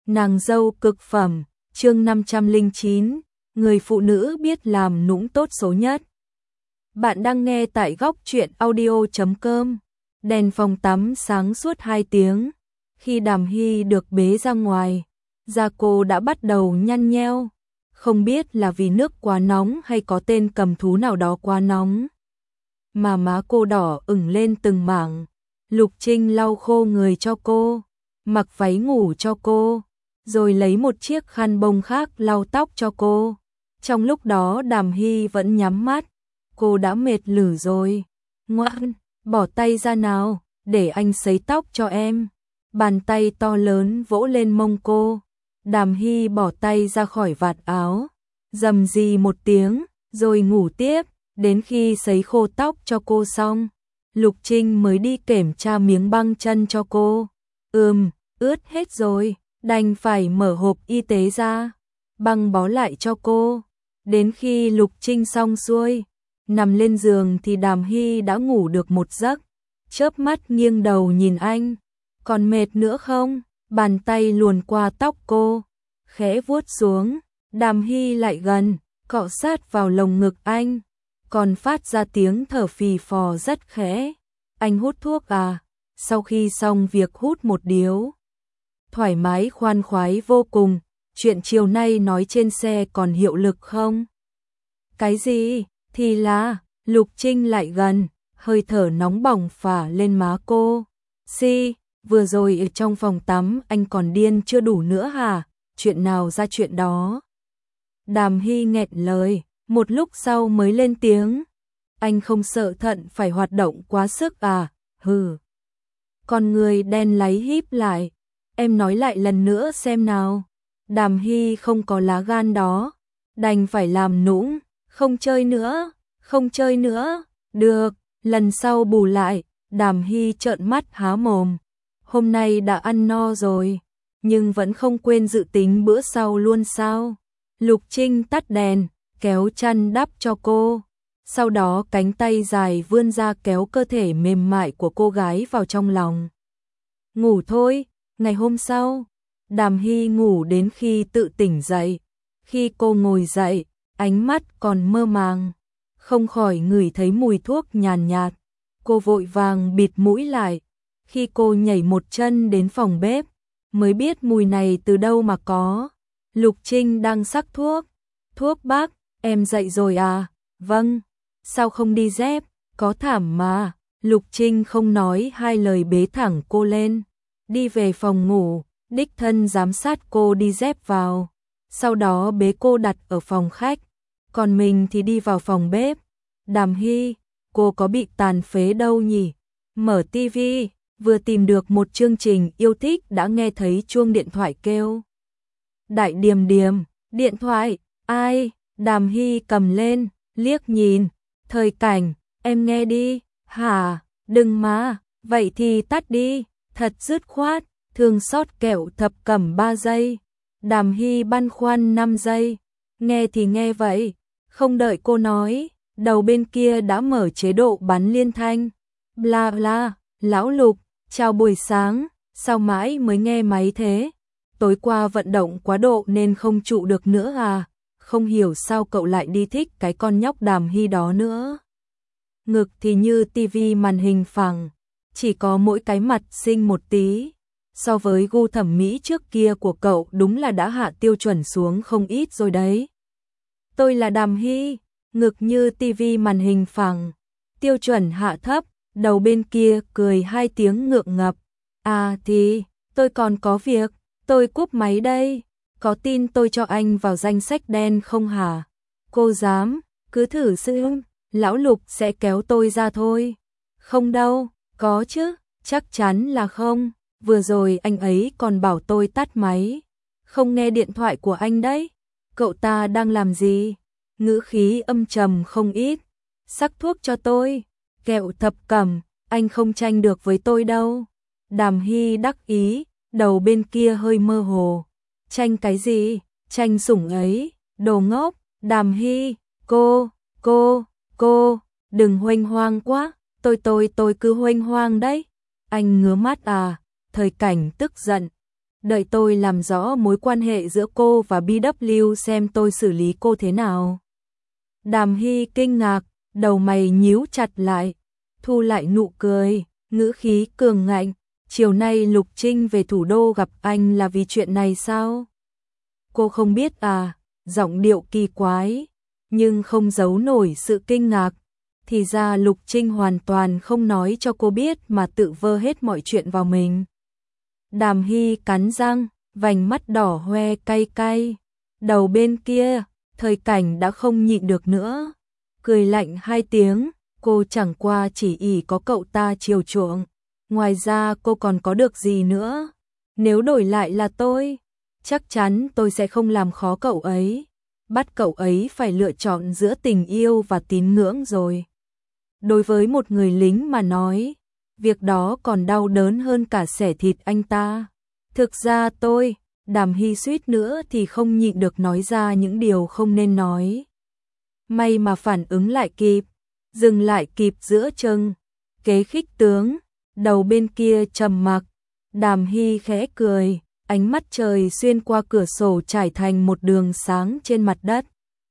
Nàng dâu cực phẩm, chương 509, người phụ nữ biết làm nũng tốt số nhất. Bạn đang nghe tại góc truyện audio.com. Đèn phòng tắm sáng suốt 2 tiếng. Khi Đàm Hy được bế ra ngoài, da cô đã bắt đầu nhăn nheo. Không biết là vì nước quá nóng hay có tên cầm thú nào đó quá nóng, mà má cô đỏ ửng lên từng mảng. Lục Trinh lau khô người cho cô, mặc váy ngủ cho cô, rồi lấy một chiếc khăn bông khác lau tóc cho cô. Trong lúc đó Đàm Hy vẫn nhắm mắt, cô đã mệt lử rồi. Ngoan, bỏ tay ra nào, để anh sấy tóc cho em. Bàn tay to lớn vỗ lên mông cô. Đàm Hy bỏ tay ra khỏi vạt áo, rầm rì một tiếng, rồi ngủ tiếp, đến khi sấy khô tóc cho cô xong. Lục Trinh mới đi kiểm tra miếng băng chân cho cô. Ướt hết rồi, đành phải mở hộp y tế ra, băng bó lại cho cô. Đến khi Lục Trinh xong xuôi, nằm lên giường thì Đàm Hy đã ngủ được một giấc. Chớp mắt nghiêng đầu nhìn anh, còn mệt nữa không? Bàn tay luồn qua tóc cô, khẽ vuốt xuống. Đàm Hy lại gần, cọ sát vào lồng ngực anh, còn phát ra tiếng thở phì phò rất khẽ. Anh hút thuốc à? Sau khi xong việc hút một điếu, thoải mái khoan khoái vô cùng. Chuyện chiều nay nói trên xe còn hiệu lực không? Cái gì? Thì là, Lục Trinh lại gần, hơi thở nóng bỏng phả lên má cô. Vừa rồi ở trong phòng tắm anh còn điên chưa đủ nữa hả? Chuyện nào ra chuyện đó? Đàm Hy nghẹn lời, một lúc sau mới lên tiếng. Anh không sợ thận phải hoạt động quá sức à? Hừ. Con người đen láy híp lại. Em nói lại lần nữa xem nào. Đàm Hy không có lá gan đó, đành phải làm nũng. Không chơi nữa, không chơi nữa. Được, lần sau bù lại. Đàm Hy trợn mắt há mồm. Hôm nay đã ăn no rồi, nhưng vẫn không quên dự tính bữa sau luôn sao? Lục Trinh tắt đèn, kéo chăn đắp cho cô. Sau đó cánh tay dài vươn ra kéo cơ thể mềm mại của cô gái vào trong lòng. Ngủ thôi. Ngày hôm sau, Đàm Hy ngủ đến khi tự tỉnh dậy. Khi cô ngồi dậy, ánh mắt còn mơ màng, không khỏi ngửi thấy mùi thuốc nhàn nhạt. Cô vội vàng bịt mũi lại. Khi cô nhảy một chân đến phòng bếp, mới biết mùi này từ đâu mà có. Lục Trinh đang xắc thuốc. Thuốc bác, em dậy rồi à? Vâng. Sao không đi dép? Có thảm mà. Lục Trinh không nói hai lời bế thẳng cô lên, đi về phòng ngủ, đích thân giám sát cô đi dép vào. Sau đó bế cô đặt ở phòng khách, còn mình thì đi vào phòng bếp. Đàm Hy, cô có bị tàn phế đâu nhỉ? Mở tivi, vừa tìm được một chương trình yêu thích đã nghe thấy chuông điện thoại kêu. Đại Điềm Điềm, điện thoại, ai? Đàm Hy cầm lên, liếc nhìn. Thời Cảnh, em nghe đi. Hả? Đừng mà, vậy thì tắt đi. Thật dứt khoát, thương xót kẹo thập cẩm 3 giây. Đàm Hy băn khoăn 5 giây. Nghe thì nghe vậy, không đợi cô nói, đầu bên kia đã mở chế độ bắn liên thanh. Bla bla, lão Lục, chào buổi sáng, sao mãi mới nghe máy thế? Tối qua vận động quá độ nên không trụ được nữa à? Không hiểu sao cậu lại đi thích cái con nhóc Đàm Hy đó nữa. Ngực thì như tivi màn hình phẳng, chỉ có mỗi cái mặt xinh một tí. So với gu thẩm mỹ trước kia của cậu đúng là đã hạ tiêu chuẩn xuống không ít rồi đấy. Tôi là Đàm Hy, ngực như tivi màn hình phẳng, tiêu chuẩn hạ thấp. Đầu bên kia cười 2 tiếng ngượng ngập. À thì, tôi còn có việc, tôi cúp máy đây. Có tin tôi cho anh vào danh sách đen không hả? Cô dám, cứ thử xem, lão Lục sẽ kéo tôi ra thôi. Không đâu, có chứ, chắc chắn là không. Vừa rồi anh ấy còn bảo tôi tắt máy, không nghe điện thoại của anh đấy. Cậu ta đang làm gì? Ngữ khí âm trầm không ít. Sắc thuốc cho tôi. Kẹo thập cẩm, anh không tranh được với tôi đâu. Đàm Hy đắc ý, đầu bên kia hơi mơ hồ. Tranh cái gì? Tranh sủng ấy, đồ ngốc. Đàm Hy, cô, đừng huênh hoang quá. Tôi cứ huênh hoang đấy. Anh ngứa mắt à? Thời Cảnh tức giận. Đợi tôi làm rõ mối quan hệ giữa cô và BW xem tôi xử lý cô thế nào. Đàm Hy kinh ngạc, đầu mày nhíu chặt lại, thu lại nụ cười, ngữ khí cường ngạnh. Chiều nay Lục Trinh về thủ đô gặp anh là vì chuyện này sao? Cô không biết à? Giọng điệu kỳ quái, nhưng không giấu nổi sự kinh ngạc. Thì ra Lục Trinh hoàn toàn không nói cho cô biết mà tự vơ hết mọi chuyện vào mình. Đàm Hy cắn răng, vành mắt đỏ hoe cay cay. Đầu bên kia, Thời Cảnh đã không nhịn được nữa. Cười lạnh 2 tiếng, cô chẳng qua chỉ ỷ có cậu ta chiều chuộng. Ngoài ra cô còn có được gì nữa? Nếu đổi lại là tôi, chắc chắn tôi sẽ không làm khó cậu ấy. Bắt cậu ấy phải lựa chọn giữa tình yêu và tín ngưỡng rồi. Đối với một người lính mà nói, việc đó còn đau đớn hơn cả xẻ thịt anh ta. Thực ra tôi, Đàm Hy suýt nữa thì không nhịn được nói ra những điều không nên nói. May mà phản ứng lại kịp, dừng lại kịp giữa chừng. Kế khích tướng, đầu bên kia trầm mặc. Đàm Hy khẽ cười, ánh mắt trời xuyên qua cửa sổ trải thành một đường sáng trên mặt đất.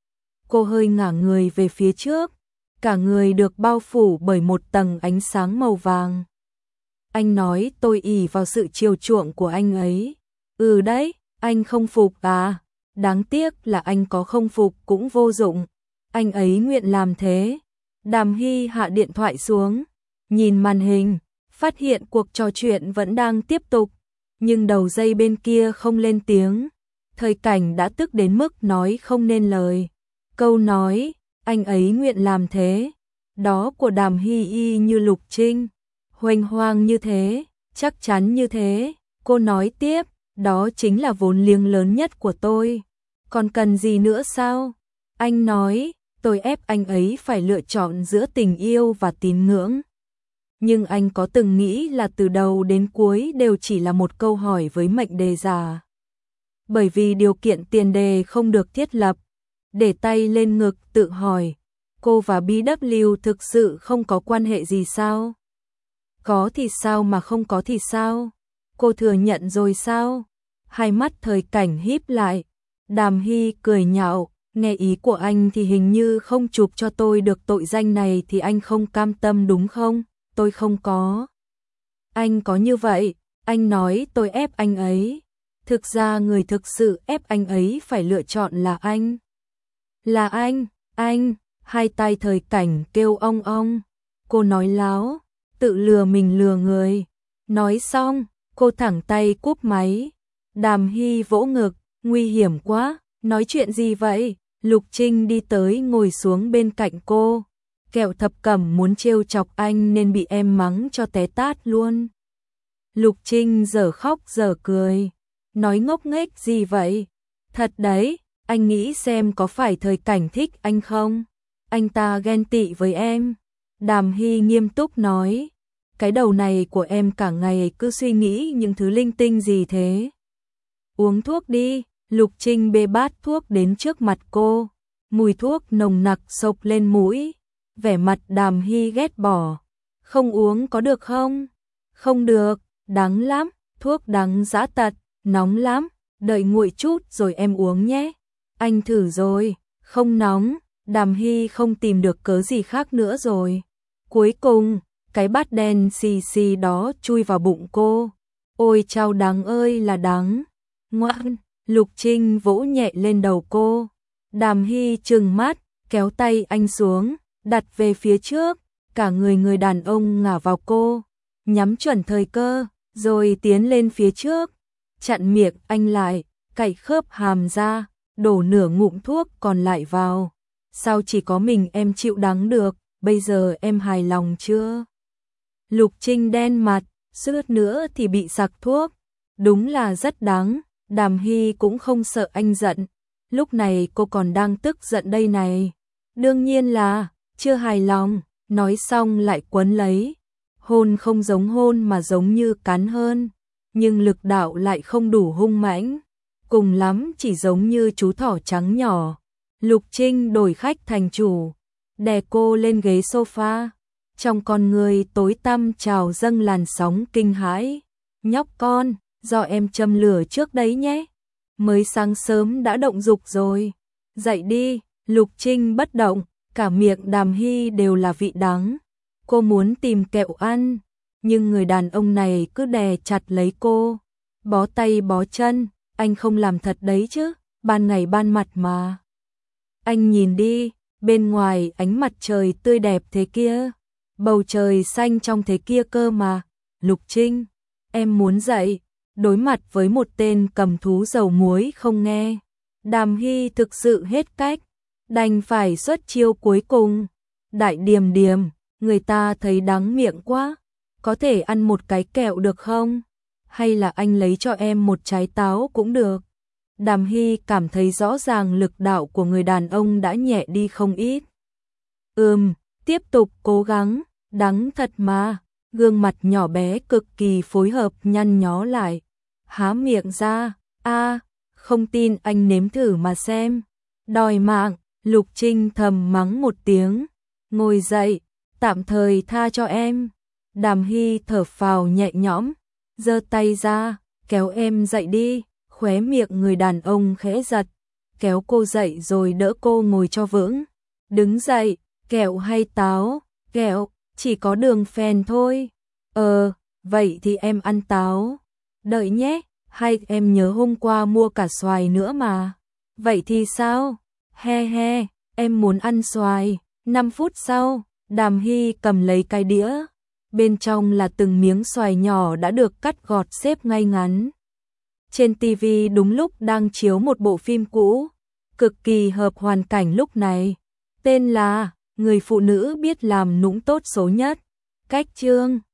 Cô hơi ngả người về phía trước, cả người được bao phủ bởi một tầng ánh sáng màu vàng. Anh nói tôi ỷ vào sự chiều chuộng của anh ấy. Ừ đấy, anh không phục à? Đáng tiếc là anh có không phục cũng vô dụng. Anh ấy nguyện làm thế. Đàm Hy hạ điện thoại xuống, nhìn màn hình, phát hiện cuộc trò chuyện vẫn đang tiếp tục, nhưng đầu dây bên kia không lên tiếng. Thời Cảnh đã tức đến mức nói không nên lời. Câu nói, anh ấy nguyện làm thế, đó của Đàm Hy y như Lục Trinh. Huênh hoang như thế, chắc chắn như thế. Cô nói tiếp, đó chính là vốn liếng lớn nhất của tôi. Còn cần gì nữa sao? Anh nói, tôi ép anh ấy phải lựa chọn giữa tình yêu và tín ngưỡng. Nhưng anh có từng nghĩ là từ đầu đến cuối đều chỉ là một câu hỏi với mệnh đề giả? Bởi vì điều kiện tiền đề không được thiết lập. Để tay lên ngực tự hỏi, cô và BW thực sự không có quan hệ gì sao? Có thì sao mà không có thì sao? Cô thừa nhận rồi sao? Hai mắt Thời Cảnh híp lại. Đàm Hy cười nhạo, nghe ý của anh thì hình như không chụp cho tôi được tội danh này thì anh không cam tâm đúng không? Tôi không có. Anh có như vậy, anh nói tôi ép anh ấy. Thực ra người thực sự ép anh ấy phải lựa chọn là anh. Là anh, hai tay Thời Cảnh kêu ong ong. Cô nói láo, tự lừa mình lừa người. Nói xong, cô thẳng tay cúp máy. Đàm Hy vỗ ngực, nguy hiểm quá, nói chuyện gì vậy? Lục Trinh đi tới ngồi xuống bên cạnh cô. Kẹo Thập Cẩm muốn trêu chọc anh nên bị em mắng cho té tát luôn. Lục Trinh giờ khóc giờ cười. Nói ngốc nghếch gì vậy? Thật đấy, anh nghĩ xem có phải Thời Cảnh thích anh không? Anh ta ghen tị với em. Đàm Hy nghiêm túc nói. Cái đầu này của em cả ngày cứ suy nghĩ những thứ linh tinh gì thế? Uống thuốc đi. Lục Trinh bê bát thuốc đến trước mặt cô. Mùi thuốc nồng nặc xộc lên mũi. Vẻ mặt Đàm Hy ghét bỏ. Không uống có được không? Không được, đắng lắm, thuốc đắng dã tật, nóng lắm, đợi nguội chút rồi em uống nhé. Anh thử rồi, không nóng. Đàm Hy không tìm được cớ gì khác nữa rồi. Cuối cùng, cái bát đen xì xì đó chui vào bụng cô. Ôi chao đắng ơi là đắng. Ngoan, Lục Trinh vỗ nhẹ lên đầu cô. Đàm Hy trừng mắt, kéo tay anh xuống, đặt về phía trước, cả người đàn ông ngả vào cô, nhắm chuẩn thời cơ, rồi tiến lên phía trước, chặn miệng anh lại, cạy khớp hàm ra, đổ nửa ngụm thuốc còn lại vào. Sao chỉ có mình em chịu đắng được, bây giờ em hài lòng chưa? Lục Trinh đen mặt, suýt nữa thì bị sặc thuốc. Đúng là rất đắng. Đàm Hy cũng không sợ anh giận. Lúc này cô còn đang tức giận đây này. Đương nhiên là chưa hài lòng. Nói xong lại quấn lấy. Hôn không giống hôn mà giống như cắn hơn. Nhưng lực đạo lại không đủ hung mãnh. Cùng lắm chỉ giống như chú thỏ trắng nhỏ. Lục Trinh đổi khách thành chủ. Đè cô lên ghế sofa. Trong con người tối tăm trào dâng làn sóng kinh hãi. Nhóc con, do em châm lửa trước đấy nhé. Mới sáng sớm đã động dục rồi. Dậy đi. Lục Trinh bất động, cả miệng Đàm Hy đều là vị đắng. Cô muốn tìm kẹo ăn, nhưng người đàn ông này cứ đè chặt lấy cô. Bó tay bó chân, anh không làm thật đấy chứ, ban ngày ban mặt mà. Anh nhìn đi, bên ngoài ánh mặt trời tươi đẹp thế kia, bầu trời xanh trong thế kia cơ mà. Lục Trinh, em muốn dậy, đối mặt với một tên cầm thú dầu muối không nghe. Đàm Hy thực sự hết cách, đành phải xuất chiêu cuối cùng. Đại Điềm Điềm, người ta thấy đắng miệng quá, có thể ăn một cái kẹo được không? Hay là anh lấy cho em một trái táo cũng được. Đàm Hy cảm thấy rõ ràng lực đạo của người đàn ông đã nhẹ đi không ít. Tiếp tục cố gắng, đắng thật mà. Gương mặt nhỏ bé cực kỳ phối hợp nhăn nhó lại. Há miệng ra, không tin anh nếm thử mà xem. Đòi mạng, Lục Trinh thầm mắng một tiếng. Ngồi dậy, tạm thời tha cho em. Đàm Hy thở phào nhẹ nhõm, giơ tay ra, kéo em dậy đi. Khóe miệng người đàn ông khẽ giật, kéo cô dậy rồi đỡ cô ngồi cho vững. Đứng dậy, kẹo hay táo? Kẹo, chỉ có đường phèn thôi. Vậy thì em ăn táo. Đợi nhé, hay em nhớ hôm qua mua cả xoài nữa mà. Vậy thì sao? He, em muốn ăn xoài. 5 phút sau, Đàm Hy cầm lấy cái đĩa. Bên trong là từng miếng xoài nhỏ đã được cắt gọt xếp ngay ngắn. Trên TV đúng lúc đang chiếu một bộ phim cũ, cực kỳ hợp hoàn cảnh lúc này. Tên là Người phụ nữ biết làm nũng tốt số nhất. Cách chương